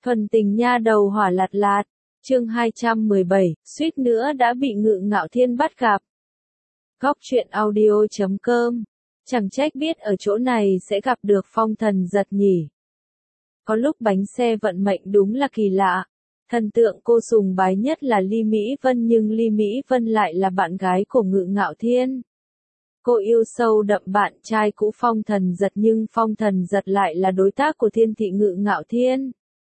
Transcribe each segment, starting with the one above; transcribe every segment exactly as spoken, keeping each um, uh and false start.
Thuần tình nha đầu hỏa lạt lạt, chương hai trăm mười bảy, suýt nữa đã bị Ngự Ngạo Thiên bắt gặp. Góc truyện audio chấm com, chẳng trách biết ở chỗ này sẽ gặp được Phong Thần Giật nhỉ. Có lúc bánh xe vận mệnh đúng là kỳ lạ. Thần tượng cô sùng bái nhất là Ly Mỹ Vân, nhưng Ly Mỹ Vân lại là bạn gái của Ngự Ngạo Thiên. Cô yêu sâu đậm bạn trai cũ Phong Thần Giật, nhưng Phong Thần Giật lại là đối tác của Thiên thị Ngự Ngạo Thiên.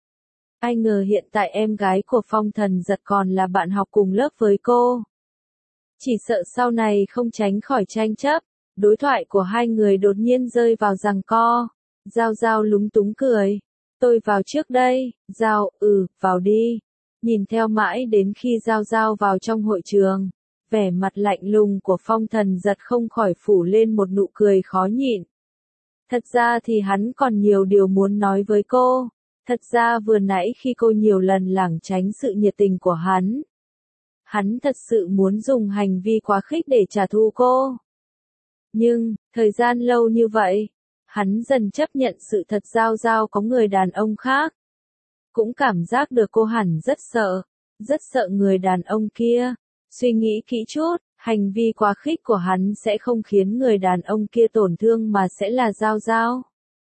Ai ngờ hiện tại em gái của Phong Thần Giật còn là bạn học cùng lớp với cô. Chỉ sợ sau này không tránh khỏi tranh chấp, đối thoại của hai người đột nhiên rơi vào giằng co. Giao Giao lúng túng cười. Tôi vào trước đây. Giao, ừ, vào đi. Nhìn theo mãi đến khi Giao Giao vào trong hội trường, vẻ mặt lạnh lùng của Phong Thần Giật không khỏi phủ lên một nụ cười khó nhịn. Thật ra thì hắn còn nhiều điều muốn nói với cô. Thật ra vừa nãy khi cô nhiều lần lảng tránh sự nhiệt tình của hắn, hắn thật sự muốn dùng hành vi quá khích để trả thù cô. Nhưng, thời gian lâu như vậy, hắn dần chấp nhận sự thật Giao Giao có người đàn ông khác. Cũng cảm giác được cô hẳn rất sợ, rất sợ người đàn ông kia. Suy nghĩ kỹ chút, hành vi quá khích của hắn sẽ không khiến người đàn ông kia tổn thương mà sẽ là Giao Giao.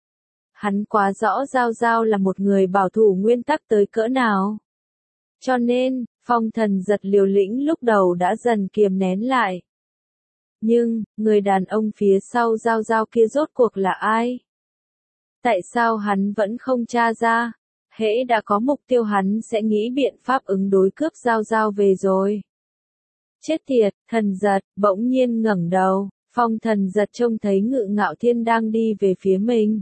Hắn quá rõ Giao Giao là một người bảo thủ nguyên tắc tới cỡ nào. Cho nên, Phong Thần Giật liều lĩnh lúc đầu đã dần kiềm nén lại. Nhưng, người đàn ông phía sau Giao Giao kia rốt cuộc là ai? Tại sao hắn vẫn không tra ra? Hễ đã có mục tiêu hắn sẽ nghĩ biện pháp ứng đối cướp Giao Giao về rồi. Chết tiệt, Thần Giật, bỗng nhiên ngẩng đầu, Phong Thần Giật trông thấy Ngự Ngạo Thiên đang đi về phía mình.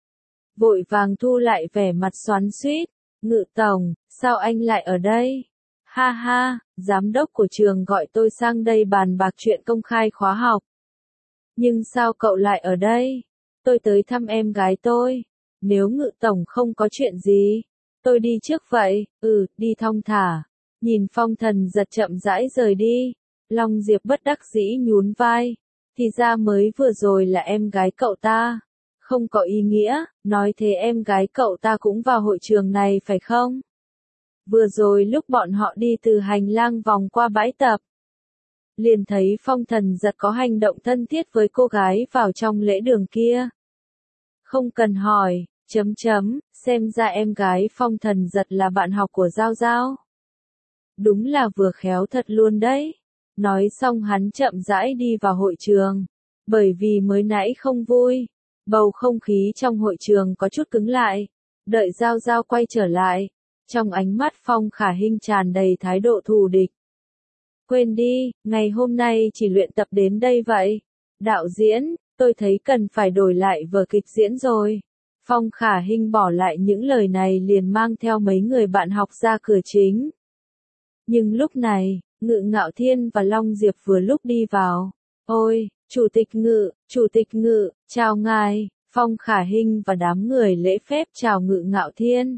Vội vàng thu lại vẻ mặt xoắn xuýt. Ngự tổng, sao anh lại ở đây? Ha ha, giám đốc của trường gọi tôi sang đây bàn bạc chuyện công khai khóa học. Nhưng sao cậu lại ở đây? Tôi tới thăm em gái tôi. Nếu Ngự tổng không có chuyện gì, tôi đi trước vậy. Ừ, đi thong thả. Nhìn Phong Thần Giật chậm rãi rời đi, Long Diệp bất đắc dĩ nhún vai. Thì ra mới vừa rồi là em gái cậu ta. Không có ý nghĩa, nói thế em gái cậu ta cũng vào hội trường này phải không? Vừa rồi lúc bọn họ đi từ hành lang vòng qua bãi tập, liền thấy Phong Thần Giật có hành động thân thiết với cô gái vào trong lễ đường kia. Không cần hỏi, chấm chấm, xem ra em gái Phong Thần Giật là bạn học của Giao Giao. Đúng là vừa khéo thật luôn đấy. Nói xong hắn chậm rãi đi vào hội trường, bởi vì mới nãy không vui. Bầu không khí trong hội trường có chút cứng lại. Đợi Giao Giao quay trở lại, trong ánh mắt Phong Khả Hinh tràn đầy thái độ thù địch. Quên đi, ngày hôm nay chỉ luyện tập đến đây vậy. Đạo diễn, tôi thấy cần phải đổi lại vở kịch diễn rồi. Phong Khả Hinh bỏ lại những lời này liền mang theo mấy người bạn học ra cửa chính. Nhưng lúc này, Ngự Ngạo Thiên và Long Diệp vừa lúc đi vào. Ôi, Chủ tịch Ngự, Chủ tịch Ngự, chào ngài. Phong Khả Hinh và đám người lễ phép chào Ngự Ngạo Thiên.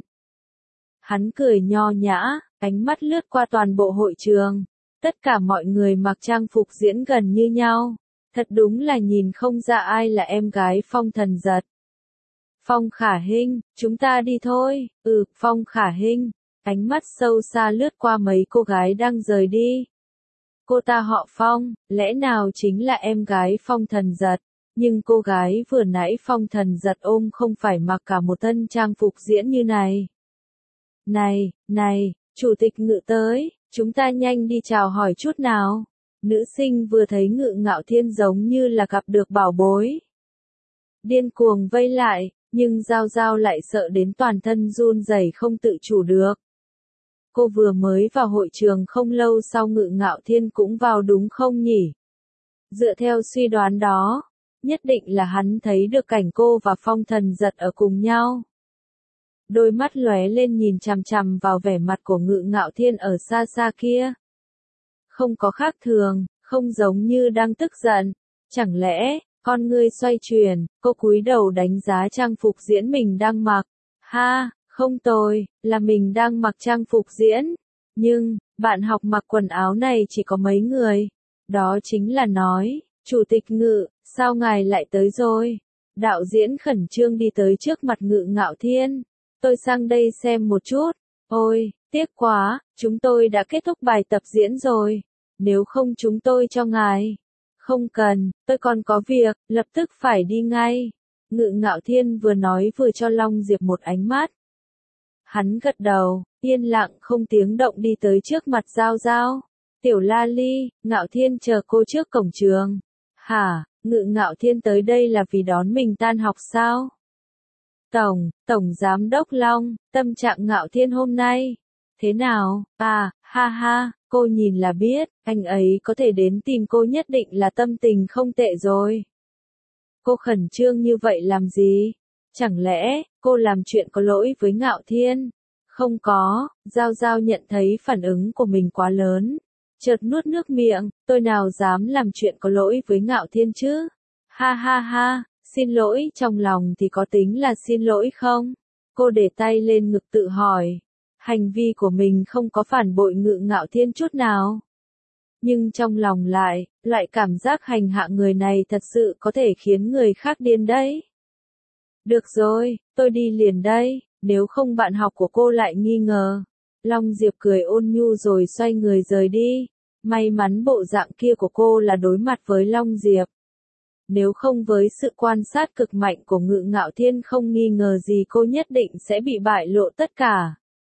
Hắn cười nho nhã, ánh mắt lướt qua toàn bộ hội trường. Tất cả mọi người mặc trang phục diễn gần như nhau. Thật đúng là nhìn không ra ai là em gái Phong Thần Giật. Phong Khả Hinh, chúng ta đi thôi. Ừ, Phong Khả Hinh. Ánh mắt sâu xa lướt qua mấy cô gái đang rời đi. Cô ta họ Phong, lẽ nào chính là em gái Phong Thần Giật, nhưng cô gái vừa nãy Phong Thần Giật ôm không phải mặc cả một thân trang phục diễn như này. Này, này, Chủ tịch Ngự tới, chúng ta nhanh đi chào hỏi chút nào. Nữ sinh vừa thấy Ngự Ngạo Thiên giống như là gặp được bảo bối. Điên cuồng vây lại, nhưng Giao Giao lại sợ đến toàn thân run rẩy không tự chủ được. Cô vừa mới vào hội trường không lâu sau Ngự Ngạo Thiên cũng vào đúng không nhỉ? Dựa theo suy đoán đó, nhất định là hắn thấy được cảnh cô và Phong Thần Giật ở cùng nhau. Đôi mắt lóe lên nhìn chằm chằm vào vẻ mặt của Ngự Ngạo Thiên ở xa xa kia. Không có khác thường, không giống như đang tức giận. Chẳng lẽ, con ngươi xoay chuyển, cô cúi đầu đánh giá trang phục diễn mình đang mặc. Ha! Không tồi, là mình đang mặc trang phục diễn. Nhưng, bạn học mặc quần áo này chỉ có mấy người. Đó chính là nói, Chủ tịch Ngự, sao ngài lại tới rồi? Đạo diễn khẩn trương đi tới trước mặt Ngự Ngạo Thiên. tôi sang đây xem một chút. Ôi, tiếc quá, chúng tôi đã kết thúc bài tập diễn rồi. Nếu không chúng tôi cho ngài. Không cần, tôi còn có việc, lập tức phải đi ngay. Ngự Ngạo Thiên vừa nói vừa cho Long Diệp một ánh mắt. Hắn gật đầu, yên lặng không tiếng động đi tới trước mặt Giao Giao. Tiểu La Ly, Ngạo Thiên chờ cô trước cổng trường. Hả, Ngự Ngạo Thiên tới đây là vì đón mình tan học sao? Tổng, Tổng Giám đốc Long, tâm trạng Ngạo Thiên hôm nay. Thế nào? À, ha ha, cô nhìn là biết, anh ấy có thể đến tìm cô nhất định là tâm tình không tệ rồi. Cô khẩn trương như vậy làm gì? Chẳng lẽ, cô làm chuyện có lỗi với Ngạo Thiên? Không có, Giao Giao nhận thấy phản ứng của mình quá lớn. Chợt nuốt nước miệng, tôi nào dám làm chuyện có lỗi với Ngạo Thiên chứ? Ha ha ha, xin lỗi trong lòng thì có tính là xin lỗi không? Cô để tay lên ngực tự hỏi. Hành vi của mình không có phản bội Ngự Ngạo Thiên chút nào. Nhưng trong lòng lại, loại cảm giác hành hạ người này thật sự có thể khiến người khác điên đấy. Được rồi, tôi đi liền đây, nếu không bạn học của cô lại nghi ngờ. Long Diệp cười ôn nhu rồi xoay người rời đi. May mắn bộ dạng kia của cô là đối mặt với Long Diệp. Nếu không với sự quan sát cực mạnh của Ngự Ngạo Thiên không nghi ngờ gì cô nhất định sẽ bị bại lộ tất cả.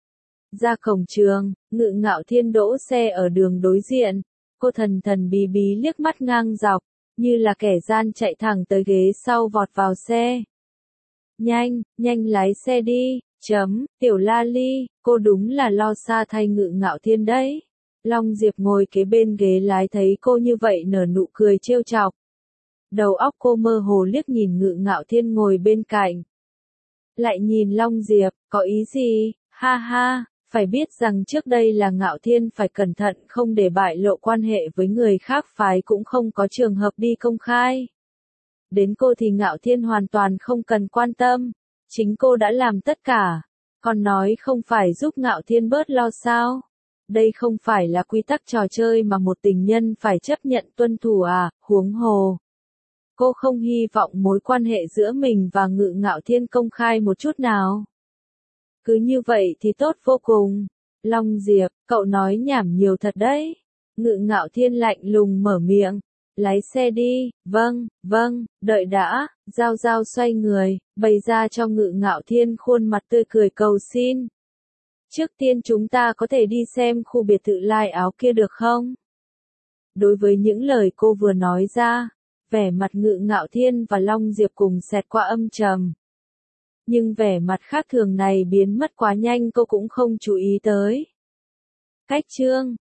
Ra cổng trường, Ngự Ngạo Thiên đỗ xe ở đường đối diện. Cô thần thần bí bí liếc mắt ngang dọc, như là kẻ gian chạy thẳng tới ghế sau vọt vào xe. Nhanh, nhanh lái xe đi, chấm, Tiểu La Ly, cô đúng là lo xa thay Ngự Ngạo Thiên đấy. Long Diệp ngồi kế bên ghế lái thấy cô như vậy nở nụ cười trêu chọc. Đầu óc cô mơ hồ liếc nhìn Ngự Ngạo Thiên ngồi bên cạnh. Lại nhìn Long Diệp, có ý gì? Ha ha, phải biết rằng trước đây là Ngạo Thiên phải cẩn thận không để bại lộ quan hệ với người khác phái cũng không có trường hợp đi công khai. Đến cô thì Ngạo Thiên hoàn toàn không cần quan tâm. Chính cô đã làm tất cả. Còn nói không phải giúp Ngạo Thiên bớt lo sao? Đây không phải là quy tắc trò chơi mà một tình nhân phải chấp nhận tuân thủ à, huống hồ. Cô không hy vọng mối quan hệ giữa mình và Ngự Ngạo Thiên công khai một chút nào. Cứ như vậy thì tốt vô cùng. Long Diệp, cậu nói nhảm nhiều thật đấy. Ngự Ngạo Thiên lạnh lùng mở miệng. Lái xe đi, vâng, vâng, đợi đã. Giao Giao xoay người, bày ra cho Ngự Ngạo Thiên khuôn mặt tươi cười cầu xin. Trước tiên chúng ta có thể đi xem khu biệt thự lai áo kia được không? Đối với những lời cô vừa nói ra, vẻ mặt Ngự Ngạo Thiên và Long Diệp cùng xẹt qua âm trầm. Nhưng vẻ mặt khác thường này biến mất quá nhanh cô cũng không chú ý tới. Cách chương